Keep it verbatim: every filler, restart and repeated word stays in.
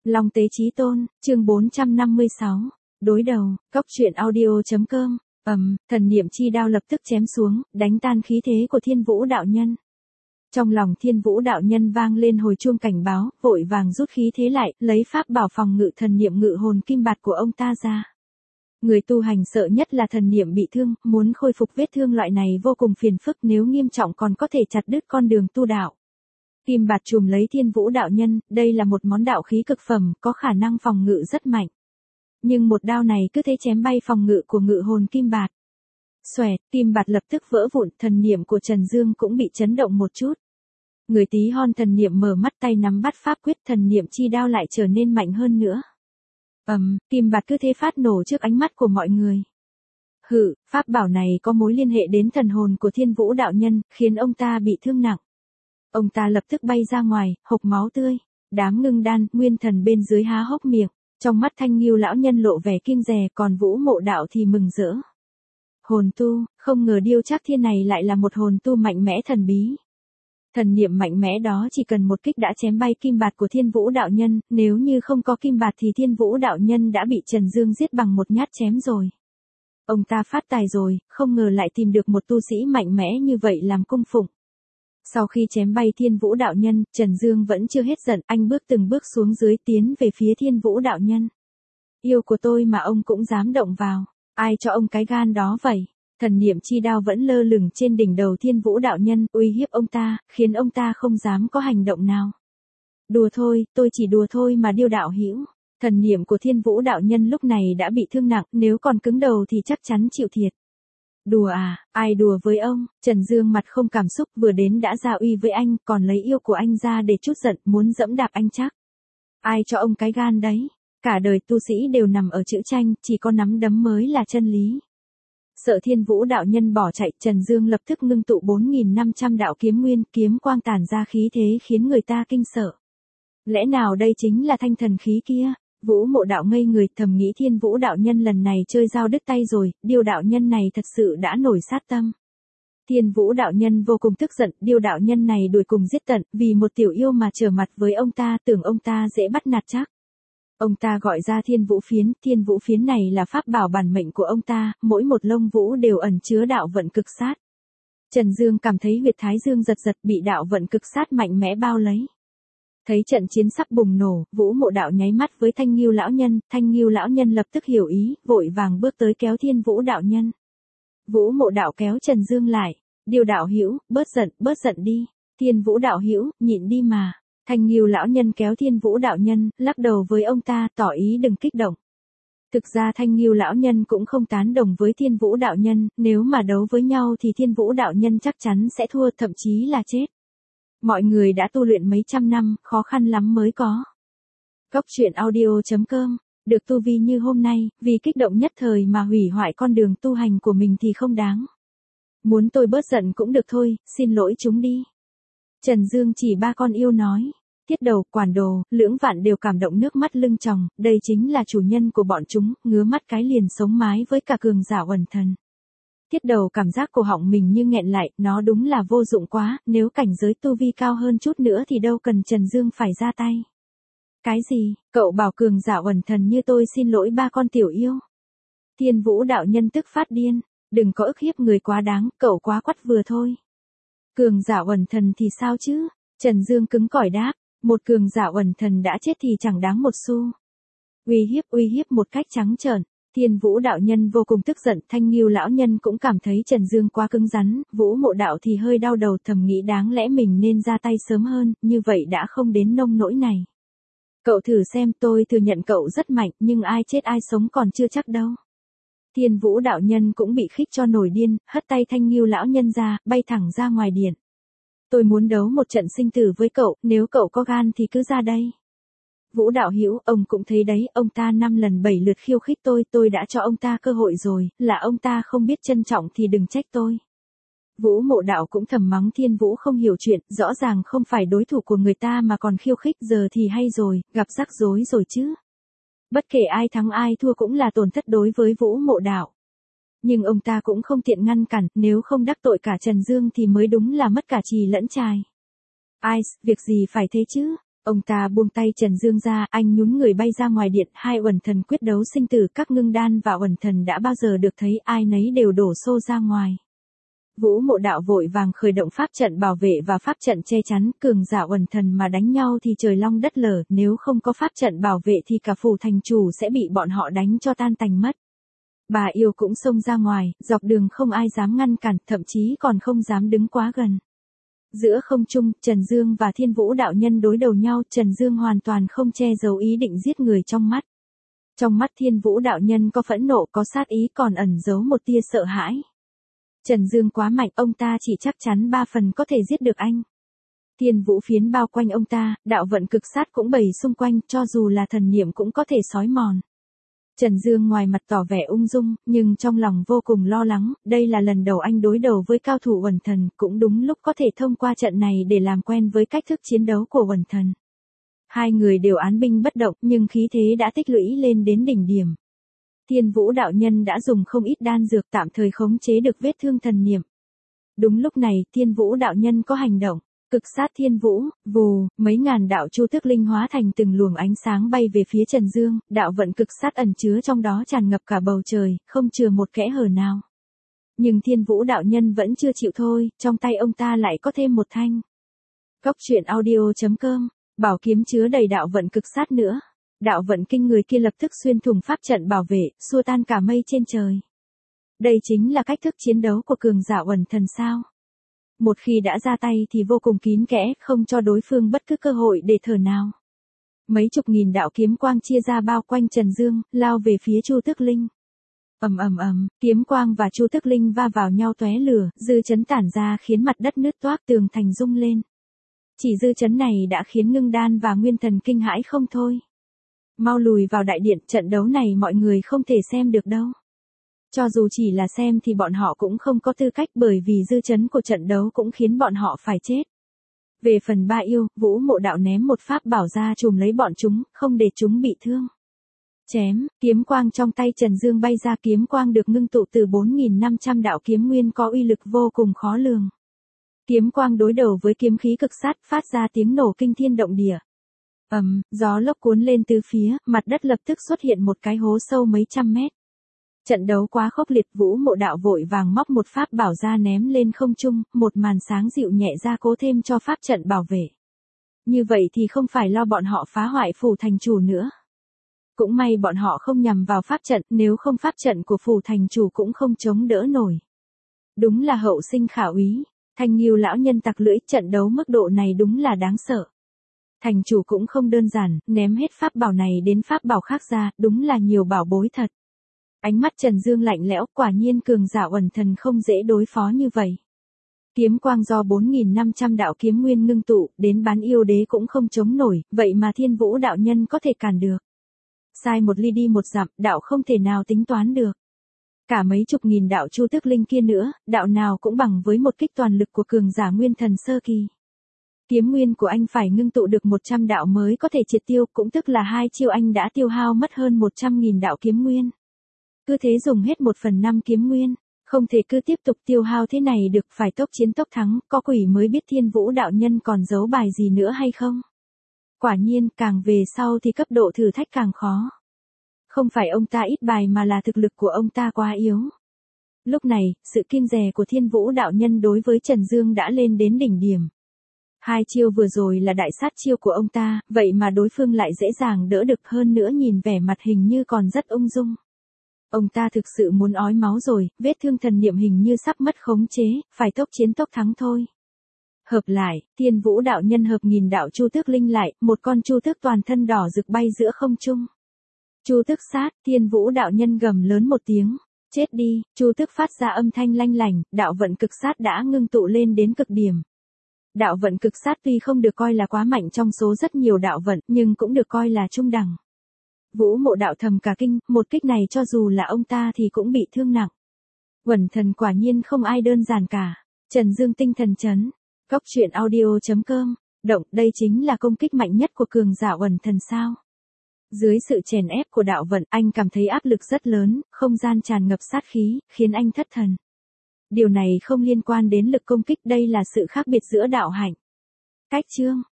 Long Tế Chí Tôn, chương bốn trăm năm mươi sáu. Đối đầu, Cóc truyện audio.com. Ầm, thần niệm chi đao lập tức chém xuống, đánh tan khí thế của Thiên Vũ đạo nhân. Trong lòng Thiên Vũ đạo nhân vang lên hồi chuông cảnh báo, vội vàng rút khí thế lại, lấy pháp bảo phòng ngự thần niệm ngự hồn kim bạt của ông ta ra. Người tu hành sợ nhất là thần niệm bị thương, muốn khôi phục vết thương loại này vô cùng phiền phức, nếu nghiêm trọng còn có thể chặt đứt con đường tu đạo. Kim bạt trùm lấy Thiên Vũ đạo nhân, đây là một món đạo khí cực phẩm, có khả năng phòng ngự rất mạnh. Nhưng một đao này cứ thế chém bay phòng ngự của ngự hồn kim bạt. Xoẹt, kim bạt lập tức vỡ vụn, thần niệm của Trần Dương cũng bị chấn động một chút. Người tí hon thần niệm mở mắt, tay nắm bắt pháp quyết, thần niệm chi đao lại trở nên mạnh hơn nữa. Ầm, um, kim bạt cứ thế phát nổ trước ánh mắt của mọi người. Hự, pháp bảo này có mối liên hệ đến thần hồn của Thiên Vũ đạo nhân, khiến ông ta bị thương nặng. Ông ta lập tức bay ra ngoài, hộc máu tươi. Đám ngưng đan, nguyên thần bên dưới há hốc miệng. Trong mắt Thanh Ngưu lão nhân lộ vẻ kiêng dè, còn Vũ Mộ đạo thì mừng rỡ. Hồn tu, không ngờ Điêu Trác Thiên này lại là một hồn tu mạnh mẽ thần bí. Thần niệm mạnh mẽ đó chỉ cần một kích đã chém bay kim bạt của Thiên Vũ đạo nhân, nếu như không có kim bạt thì Thiên Vũ đạo nhân đã bị Trần Dương giết bằng một nhát chém rồi. Ông ta phát tài rồi, không ngờ lại tìm được một tu sĩ mạnh mẽ như vậy làm cung phụng. Sau khi chém bay Thiên Vũ đạo nhân, Trần Dương vẫn chưa hết giận, anh bước từng bước xuống dưới tiến về phía Thiên Vũ đạo nhân. Yêu của tôi mà ông cũng dám động vào, ai cho ông cái gan đó vậy? Thần niệm chi đao vẫn lơ lửng trên đỉnh đầu Thiên Vũ đạo nhân, uy hiếp ông ta, khiến ông ta không dám có hành động nào. Đùa thôi, tôi chỉ đùa thôi mà Điêu đạo hữu. Thần niệm của Thiên Vũ đạo nhân lúc này đã bị thương nặng, nếu còn cứng đầu thì chắc chắn chịu thiệt. Đùa à, ai đùa với ông? Trần Dương mặt không cảm xúc, vừa đến đã ra uy với anh, còn lấy yêu của anh ra để trút giận, muốn dẫm đạp anh chắc. Ai cho ông cái gan đấy? Cả đời tu sĩ đều nằm ở chữ tranh, chỉ có nắm đấm mới là chân lý. Sợ Thiên Vũ đạo nhân bỏ chạy, Trần Dương lập tức ngưng tụ bốn nghìn năm trăm đạo kiếm nguyên, kiếm quang tản ra khí thế khiến người ta kinh sợ. Lẽ nào đây chính là thanh thần khí kia? Vũ Mộ đạo ngây người, thầm nghĩ Thiên Vũ đạo nhân lần này chơi dao đứt tay rồi, Điêu đạo nhân này thật sự đã nổi sát tâm. Thiên Vũ đạo nhân vô cùng tức giận, Điêu đạo nhân này đuổi cùng giết tận, vì một tiểu yêu mà trở mặt với ông ta, tưởng ông ta dễ bắt nạt chắc. Ông ta gọi ra Thiên Vũ phiến, Thiên Vũ phiến này là pháp bảo bản mệnh của ông ta, mỗi một lông vũ đều ẩn chứa đạo vận cực sát. Trần Dương cảm thấy huyệt thái dương giật giật, bị đạo vận cực sát mạnh mẽ bao lấy. Thấy trận chiến sắp bùng nổ, Vũ Mộ đạo nháy mắt với Thanh Ngưu lão nhân, Thanh Ngưu lão nhân lập tức hiểu ý, vội vàng bước tới kéo Thiên Vũ đạo nhân. Vũ Mộ đạo kéo Trần Dương lại, Điêu đạo hữu, bớt giận, bớt giận đi. Thiên Vũ đạo hữu, nhịn đi mà. Thanh Ngưu lão nhân kéo Thiên Vũ đạo nhân, lắc đầu với ông ta, tỏ ý đừng kích động. Thực ra Thanh Ngưu lão nhân cũng không tán đồng với Thiên Vũ đạo nhân, nếu mà đấu với nhau thì Thiên Vũ đạo nhân chắc chắn sẽ thua, thậm chí là chết. Mọi người đã tu luyện mấy trăm năm, khó khăn lắm mới có. Cóc truyện audio.com, được tu vi như hôm nay, vì kích động nhất thời mà hủy hoại con đường tu hành của mình thì không đáng. Muốn tôi bớt giận cũng được thôi, xin lỗi chúng đi. Trần Dương chỉ ba con yêu nói. Tiết Đầu, Quản Đồ, Lưỡng Vạn đều cảm động nước mắt lưng tròng, đây chính là chủ nhân của bọn chúng, ngứa mắt cái liền sống mái với cả cường giả uẩn thần. Tiết Đầu cảm giác cổ họng mình như nghẹn lại, nó đúng là vô dụng quá, nếu cảnh giới tu vi cao hơn chút nữa thì đâu cần Trần Dương phải ra tay. Cái gì, cậu bảo cường giả uẩn thần như tôi xin lỗi ba con tiểu yêu? Thiên Vũ đạo nhân tức phát điên, đừng có ức hiếp người quá đáng, cậu quá quắt vừa thôi. Cường giả uẩn thần thì sao chứ? Trần Dương cứng cỏi đáp, một cường giả uẩn thần đã chết thì chẳng đáng một xu. Uy hiếp uy hiếp một cách trắng trợn. Thiên Vũ đạo nhân vô cùng tức giận, Thanh Ngưu lão nhân cũng cảm thấy Trần Dương quá cứng rắn, Vũ Mộ đạo thì hơi đau đầu, thầm nghĩ đáng lẽ mình nên ra tay sớm hơn, như vậy đã không đến nông nỗi này. Cậu thử xem, tôi thừa nhận cậu rất mạnh, nhưng ai chết ai sống còn chưa chắc đâu. Thiên Vũ đạo nhân cũng bị khích cho nổi điên, hất tay Thanh Ngưu lão nhân ra, bay thẳng ra ngoài điện. Tôi muốn đấu một trận sinh tử với cậu, nếu cậu có gan thì cứ ra đây. Vũ đạo hữu, ông cũng thấy đấy, ông ta năm lần bảy lượt khiêu khích tôi, tôi đã cho ông ta cơ hội rồi, là ông ta không biết trân trọng thì đừng trách tôi. Vũ Mộ đạo cũng thầm mắng Thiên Vũ không hiểu chuyện, rõ ràng không phải đối thủ của người ta mà còn khiêu khích, giờ thì hay rồi, gặp rắc rối rồi chứ. Bất kể ai thắng ai thua cũng là tổn thất đối với Vũ Mộ đạo. Nhưng ông ta cũng không tiện ngăn cản, nếu không đắc tội cả Trần Dương thì mới đúng là mất cả trì lẫn trai. Ai, việc gì phải thế chứ? Ông ta buông tay Trần Dương ra, anh nhún người bay ra ngoài điện, hai uẩn thần quyết đấu sinh tử, các ngưng đan và uẩn thần đã bao giờ được thấy, ai nấy đều đổ xô ra ngoài. Vũ Mộ Đạo vội vàng khởi động pháp trận bảo vệ và pháp trận che chắn, cường giả uẩn thần mà đánh nhau thì trời long đất lở, nếu không có pháp trận bảo vệ thì cả phủ thành chủ sẽ bị bọn họ đánh cho tan tành mất. Bà yêu cũng xông ra ngoài, dọc đường không ai dám ngăn cản, thậm chí còn không dám đứng quá gần. Giữa không trung, Trần Dương và Thiên Vũ đạo nhân đối đầu nhau, Trần Dương hoàn toàn không che giấu ý định giết người trong mắt. Trong mắt Thiên Vũ đạo nhân có phẫn nộ, có sát ý, còn ẩn giấu một tia sợ hãi. Trần Dương quá mạnh, ông ta chỉ chắc chắn ba phần có thể giết được anh. Thiên Vũ phiến bao quanh ông ta, đạo vận cực sát cũng bày xung quanh, cho dù là thần niệm cũng có thể xói mòn. Trần Dương ngoài mặt tỏ vẻ ung dung, nhưng trong lòng vô cùng lo lắng, đây là lần đầu anh đối đầu với cao thủ uẩn thần, cũng đúng lúc có thể thông qua trận này để làm quen với cách thức chiến đấu của uẩn thần. Hai người đều án binh bất động, nhưng khí thế đã tích lũy lên đến đỉnh điểm. Thiên Vũ đạo nhân đã dùng không ít đan dược tạm thời khống chế được vết thương thần niệm. Đúng lúc này, Thiên Vũ đạo nhân có hành động. Cực sát thiên vũ, vù, mấy ngàn đạo chu tước linh hóa thành từng luồng ánh sáng bay về phía Trần Dương, đạo vận cực sát ẩn chứa trong đó tràn ngập cả bầu trời, không chừa một kẽ hở nào. Nhưng Thiên Vũ đạo nhân vẫn chưa chịu thôi, trong tay ông ta lại có thêm một thanh. Cốc truyện audio chấm com, bảo kiếm chứa đầy đạo vận cực sát nữa. Đạo vận kinh người kia lập tức xuyên thủng pháp trận bảo vệ, xua tan cả mây trên trời. Đây chính là cách thức chiến đấu của cường giả uẩn thần sao? Một khi đã ra tay thì vô cùng kín kẽ, không cho đối phương bất cứ cơ hội để thở nào. Mấy chục nghìn đạo kiếm quang chia ra bao quanh Trần Dương, lao về phía Chu Tước Linh. Ầm ầm ầm, kiếm quang và Chu Tước Linh va vào nhau tóe lửa, dư chấn tản ra khiến mặt đất nứt toác, tường thành rung lên. Chỉ dư chấn này đã khiến Ngưng Đan và Nguyên Thần kinh hãi không thôi. Mau lùi vào đại điện, trận đấu này mọi người không thể xem được đâu. Cho dù chỉ là xem thì bọn họ cũng không có tư cách, bởi vì dư chấn của trận đấu cũng khiến bọn họ phải chết. Về phần Ba Yêu, Vũ Mộ Đạo ném một pháp bảo ra chùm lấy bọn chúng, không để chúng bị thương. Chém, kiếm quang trong tay Trần Dương bay ra, kiếm quang được ngưng tụ từ bốn nghìn năm trăm đạo kiếm nguyên có uy lực vô cùng khó lường. Kiếm quang đối đầu với kiếm khí cực sát, phát ra tiếng nổ kinh thiên động địa. Ầm, gió lốc cuốn lên từ phía, mặt đất lập tức xuất hiện một cái hố sâu mấy trăm mét. Trận đấu quá khốc liệt, Vũ Mộ Đạo vội vàng móc một pháp bảo ra ném lên không trung, một màn sáng dịu nhẹ ra cố thêm cho pháp trận bảo vệ. Như vậy thì không phải lo bọn họ phá hoại phủ thành chủ nữa. Cũng may bọn họ không nhằm vào pháp trận, nếu không pháp trận của phủ thành chủ cũng không chống đỡ nổi. Đúng là hậu sinh khả úy, Thanh Nghiêu lão nhân tặc lưỡi, trận đấu mức độ này đúng là đáng sợ. Thành chủ cũng không đơn giản, ném hết pháp bảo này đến pháp bảo khác ra, đúng là nhiều bảo bối thật. Ánh mắt Trần Dương lạnh lẽo, quả nhiên cường giả uẩn thần không dễ đối phó như vậy. Kiếm quang do bốn nghìn năm trăm đạo kiếm nguyên ngưng tụ, đến bán yêu đế cũng không chống nổi, vậy mà Thiên Vũ đạo nhân có thể cản được. Sai một ly đi một dặm, đạo không thể nào tính toán được. Cả mấy chục nghìn đạo Chu Tước Linh kia nữa, đạo nào cũng bằng với một kích toàn lực của cường giả nguyên thần sơ kỳ. Kiếm nguyên của anh phải ngưng tụ được một trăm đạo mới có thể triệt tiêu, cũng tức là hai chiêu anh đã tiêu hao mất hơn một trăm nghìn đạo kiếm nguyên. Cứ thế dùng hết một phần năm kiếm nguyên, không thể cứ tiếp tục tiêu hao thế này được, phải tốc chiến tốc thắng, có quỷ mới biết Thiên Vũ đạo nhân còn giấu bài gì nữa hay không. Quả nhiên, càng về sau thì cấp độ thử thách càng khó. Không phải ông ta ít bài mà là thực lực của ông ta quá yếu. Lúc này, sự kiêng dè của Thiên Vũ đạo nhân đối với Trần Dương đã lên đến đỉnh điểm. Hai chiêu vừa rồi là đại sát chiêu của ông ta, vậy mà đối phương lại dễ dàng đỡ được, hơn nữa nhìn vẻ mặt hình như còn rất ung dung. Ông ta thực sự muốn ói máu rồi, vết thương thần niệm hình như sắp mất khống chế, phải tốc chiến tốc thắng thôi. Hợp lại, Thiên Vũ đạo nhân hợp nghìn đạo Chu Tước Linh lại, một con Chu Tước toàn thân đỏ rực bay giữa không trung. Chu Tước sát, Thiên Vũ đạo nhân gầm lớn một tiếng, chết đi, Chu Tước phát ra âm thanh lanh lảnh, đạo vận cực sát đã ngưng tụ lên đến cực điểm. Đạo vận cực sát tuy không được coi là quá mạnh trong số rất nhiều đạo vận, nhưng cũng được coi là trung đẳng. Vũ Mộ Đạo thầm cả kinh, một kích này cho dù là ông ta thì cũng bị thương nặng. Uẩn thần quả nhiên không ai đơn giản cả. Trần Dương tinh thần chấn. Cốc truyện audio chấm com. Động, đây chính là công kích mạnh nhất của cường giả uẩn thần sao? Dưới sự chèn ép của đạo vận, anh cảm thấy áp lực rất lớn, không gian tràn ngập sát khí, khiến anh thất thần. Điều này không liên quan đến lực công kích, đây là sự khác biệt giữa đạo hạnh. Cách chương